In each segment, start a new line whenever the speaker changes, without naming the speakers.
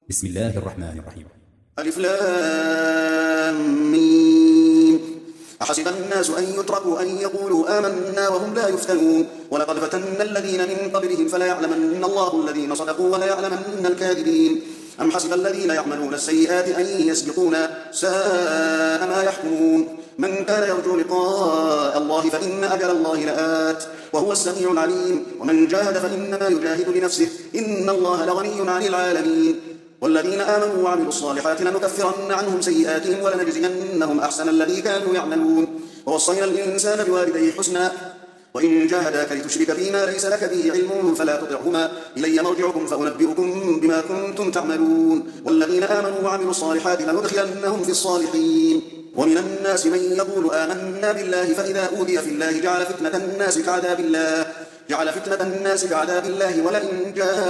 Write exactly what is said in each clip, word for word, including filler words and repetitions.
بسم الله الرحمن الرحيم.
ألف لام ميم. أحسب الناس أن يتركوا أن يقولوا آمنا وهم لا يفتنون ولقد فتنا الذين من قبلهم فلا يعلمن الله الذين صدقوا ولا يعلمن الكاذبين. أم حسب الذين يعملون السيئات أن يسبقونا ساء ما يحكمون. من كان يرجو لقاء الله فإن أجل الله لآت وهو السميع العليم. ومن جاهد فإنما يجاهد لنفسه إن الله لغني عن العالمين. والذين آمنوا وعملوا الصالحات لنكفرن عنهم سيئاتهم ولنجزينهم أحسن الذي كانوا يعملون. ووصينا الإنسان بوالديه حسنا وإن جاهداك لتشرك بما ليس لك به علم فلا تطعهما إلي مرجعكم فأنبئكم بما كنتم تعملون. والذين آمنوا وعملوا الصالحات لندخلنهم في الصالحين. ومن الناس من يقول آمنا بالله فإذا أوذي في الله جعل فتنة الناس كعذاب الله جعل فتنة الناس كعذاب الله ولئن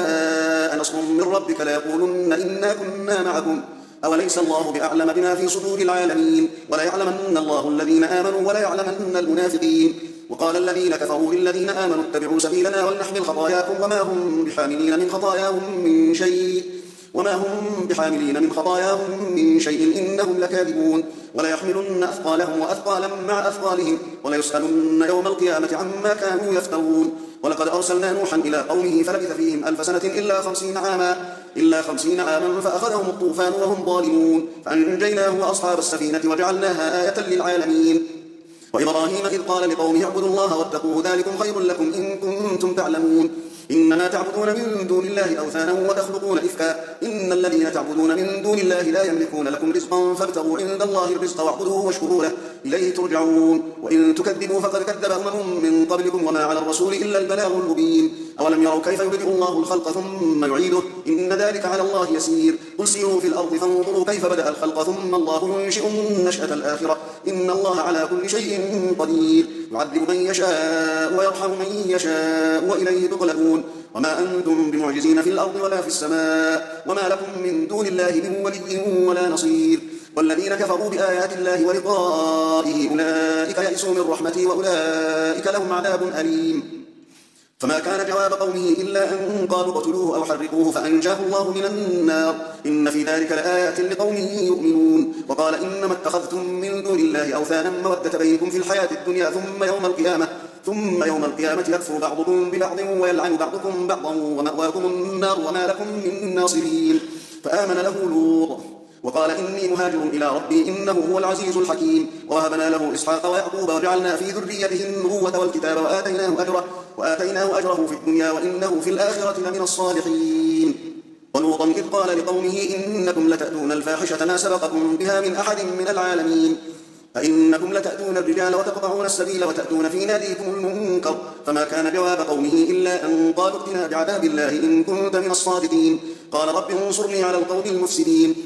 جاء نصر من ربك ليقولن إنا كنا معكم أوليس الله بأعلم بما في صدور العالمين. ولا يعلمن الله الذين آمنوا ولا يعلمن المنافقين. وقال الذين كفروا للذين آمنوا اتبعوا سبيلنا ولنحمل خطاياكم وما هم بحاملين من خطاياهم من شيء وما هم بحاملين من خطاياهم من شيء إنهم لكاذبون. ولا يحملن أثقالهم وأثقالا مع أثقالهم وليسألن يوم القيامة عما كانوا يفترون. ولقد أرسلنا نوحا إلى قومه فلبث فيهم ألف سنة إلا خمسين عاما إلا خمسين عاما فأخذهم الطوفان وهم ظالمون فأنجيناه وأصحاب السفينة وجعلناها آية للعالمين. وإبراهيم إذ قال لقومه اعبدوا الله واتقوه ذلكم خير لكم إن كنتم تعلمون. إنما تعبدون من دون الله أوثانا وتخلقون إفكا إن الذين تعبدون من دون الله لا يملكون لكم رزقا فابتغوا عند الله الرزق واعبدوه واشكروا له إليه ترجعون. وإن تكذبوا فقد كذب أمم من قبلكم وما على الرسول إلا البلاغ المبين. أولم يروا كيف يبدئ الله الخلق ثم يعيده إن ذلك على الله يسير. قل سيروا في الأرض فانظروا كيف بدأ الخلق ثم الله ينشئ النشأة الآخرة إن الله على كل شيء قدير. يعذب من يشاء ويرحم من يشاء وإليه تقلبون. وما أنتم بمعجزين في الأرض ولا في السماء وما لكم من دون الله من ولي ولا نصير. والذين كفروا بآيات الله ولقائه أولئك يئسوا من رحمتي وأولئك لهم عذاب أليم. فما كان جواب قومه إلا أن قالوا اقتلوه أو حرقوه فأنجاه الله من النار إن في ذلك لآيات لقوم يؤمنون. وقال إنما اتخذتم من دون الله أوثانا مودة بينكم في الحياة الدنيا ثم يوم القيامة ثم يوم القيامة يكفر بعضكم ببعض ويلعن بعضكم بعضا ومأواكم النار وما لكم من ناصرين. فآمن له لوط وقال إني مهاجر إلى ربي إنه هو العزيز الحكيم. ووهبنا له إسحاق ويعقوب وجعلنا في ذريته النبوة والكتاب وآتيناه أجره, وآتيناه أجره في الدنيا وإنه في الآخرة لمن الصالحين. ولوطا إذ قال لقومه إنكم لتأتون الفاحشة ما سبقكم بها من أحد من العالمين أئنكم لتأتون الرجال وتقطعون السبيل وتأتون في ناديكم المنكر. فما كان جواب قومه إلا أن قالوا ائتنا بعذاب الله إن كنت من الصادقين. قال رب انصرني على القوم المفسدين.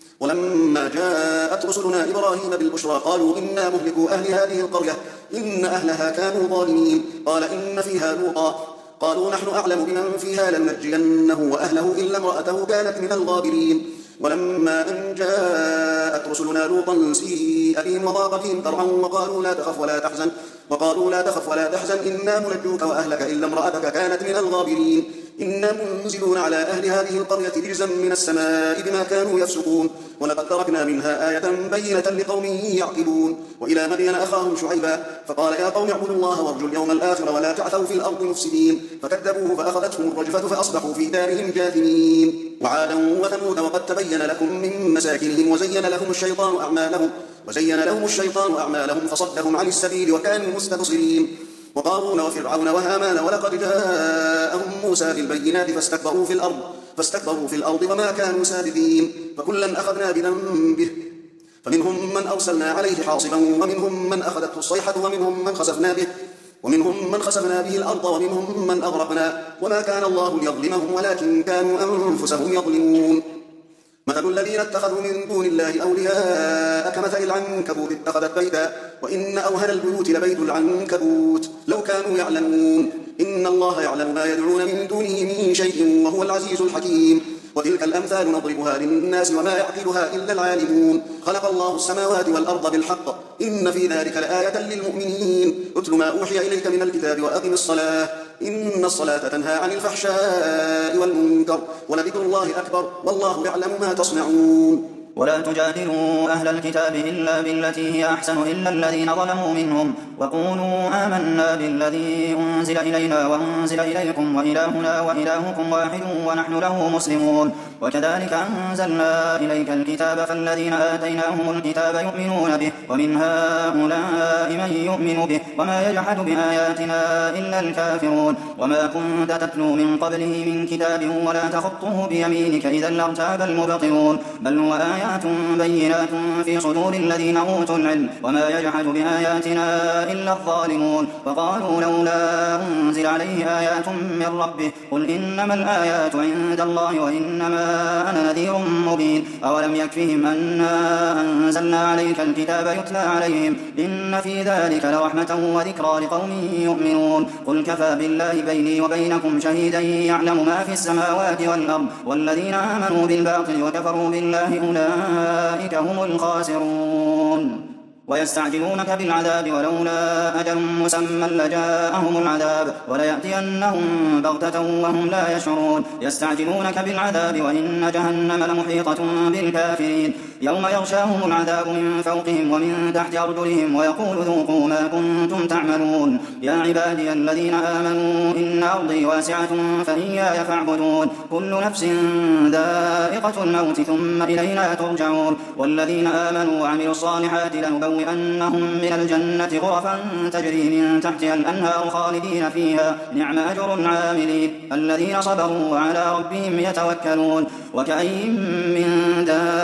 ولما جاءت رسلنا إبراهيم بالبشرى قالوا إنا مهلكو أهل هذه القرية إن أهلها كانوا ظالمين. قال إن فيها لوطا قالوا نحن أعلم بمن فيها لننجينه وأهله إلا امرأته كانت من الغابرين. ولما أن جاءت رسلنا لوطا سيء بهم وضاق بهم ذرعا وقالوا لا تخف ولا تحزن وقالوا لا تخف ولا تحزن إنا منجوك وأهلك إلا امرأتك كانت من الغابرين. إنا منزلون على أهل هذه القرية رجزا من السماء بما كانوا يفسقون. ولقد تركنا منها آية بينة لقوم يعقلون. وإلى مدين أخاهم شعيبا فقال يا قوم اعبدوا الله وارجوا اليوم الآخر ولا تعثوا في الأرض مفسدين. فكذبوه فأخذتهم الرجفة فأصبحوا في دارهم جاثمين. وعادا وثمود وقد تبين لكم من مساكنهم وزين لهم الشيطان أعمالهم وزين لهم الشيطان أعمالهم فصدهم عن السبيل وكانوا مستبصرين. وقارون وفرعون وهامان ولقد جاءهم موسى بالبينات فاستكبروا في الأرض فاستكبروا في الأرض وما كانوا سابقين. فكلا أخذنا بذنبه فمنهم من أرسلنا عليه حاصبا ومنهم من أخذته الصيحة ومنهم من خسفنا به ومنهم من خسفنا به الأرض ومنهم من أغرقنا وما كان الله ليظلمهم ولكن كانوا أنفسهم يظلمون. مثل الذين اتخذوا من دون الله أولياء كمثل العنكبوت اتخذت بيتا وإن أوهن البيوت لبيت العنكبوت لو كانوا يعلمون. إن الله يعلم ما يدعون من دونه من شيء وهو العزيز الحكيم. وتلك الأمثال نضربها للناس وما يعقلها إلا العالمون. خلق الله السماوات والأرض بالحق إن في ذلك لآية للمؤمنين. اتل ما أوحي إليك من الكتاب وأقم الصلاة إن الصلاة تنهى عن الفحشاء والمنكر ولذكر الله أكبر والله يعلم ما تصنعون.
ولا تجادلوا أهل الكتاب إلا بالتي هي أحسن إلا الذين ظلموا منهم وقولوا آمنا بالذي أنزل إلينا وأنزل إليكم وإلهنا وإلهكم واحد ونحن له مسلمون. وكذلك أنزلنا إليك الكتاب فالذين آتيناهم الكتاب يؤمنون به ومن هؤلاء من يؤمن به وما يجحد بآياتنا إلا الكافرون. وما كنت تتلو من قبله من كتاب ولا تخطه بيمينك إذا لارتاب المبطلون بل هو آيات آيات بينات في صدور الذين أوتوا العلم وما يجحد بآياتنا إلا الظالمون. وقالوا لولا أنزل عليه آيات من ربه قل إنما الآيات عند الله وإنما أنا نذير مبين. أولم يكفهم أنا أنزلنا عليك الكتاب يتلى عليهم إن في ذلك لرحمة وذكرى لقوم يؤمنون. قل كفى بالله بيني وبينكم شهيدا يعلم ما في السماوات والأرض والذين آمنوا بالباطل وكفروا بالله أولئك هم الخاسرون. ويستعجلونك بالعذاب ولولا أجل مسمى لجاءهم العذاب وليأتينهم بغتة وهم لا يشعرون. يستعجلونك بالعذاب وإن جهنم لمحيطة بالكافرين يوم يغشاهم العذاب من فوقهم ومن تحت أرجلهم ويقول ذوقوا ما كنتم تعملون. يا عبادي الذين آمنوا إن أرضي واسعة فإياي فاعبدون. كل نفس ذائقة الموت ثم إلينا ترجعون. والذين آمنوا وعملوا الصالحات لنبوئنهم من الجنة غرفا تجري من تحتها الأنهار خالدين فيها نعم أجر العاملين الذين صبروا وعلى ربهم يتوكلون. وكأين من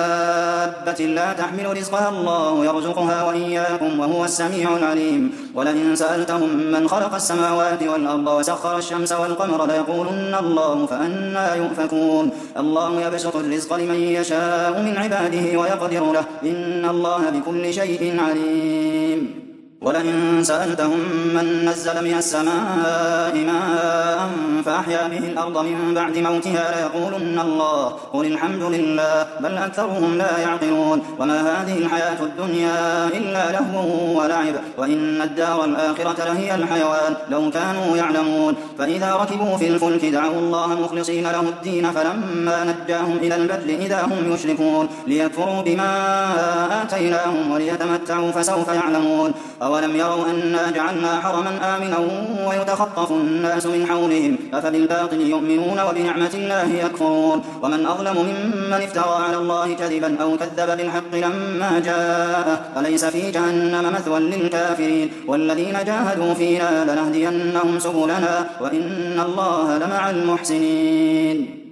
دابة لا تحمل رزقها الله يرزقها وإياكم وهو السميع العليم. ولئن سألتهم من خلق السماوات والأرض وسخر الشمس والقمر ليقولن الله فأنى يؤفكون. الله يبسط الرزق لمن يشاء من عباده ويقدر له إن الله بكل شيء عليم. ولئن سألتهم من نزل من السماء ماء فأحيا به الأرض من بعد موتها ليقولن الله قل الحمد لله بل أكثرهم لا يعقلون. وما هذه الحياة الدنيا إلا لهو ولعب وإن الدار الآخرة لهي الحيوان لو كانوا يعلمون. فإذا ركبوا في الفلك دعوا الله مخلصين له الدين فلما نجاهم إلى البر إذا هم يشركون ليكفروا بما آتيناهم وليتمتعوا فسوف يعلمون. أولم يروا أنا جعلنا حرما آمنا ويتخطف الناس من حولهم أفبالباطل يؤمنون وبنعمة الله يكفرون. ومن أظلم ممن افترى على الله كذبا أو كذب بالحق لما جاءه أليس في جهنم مثوى للكافرين. والذين جاهدوا فينا لنهدينهم سبلنا وإن الله لمع المحسنين.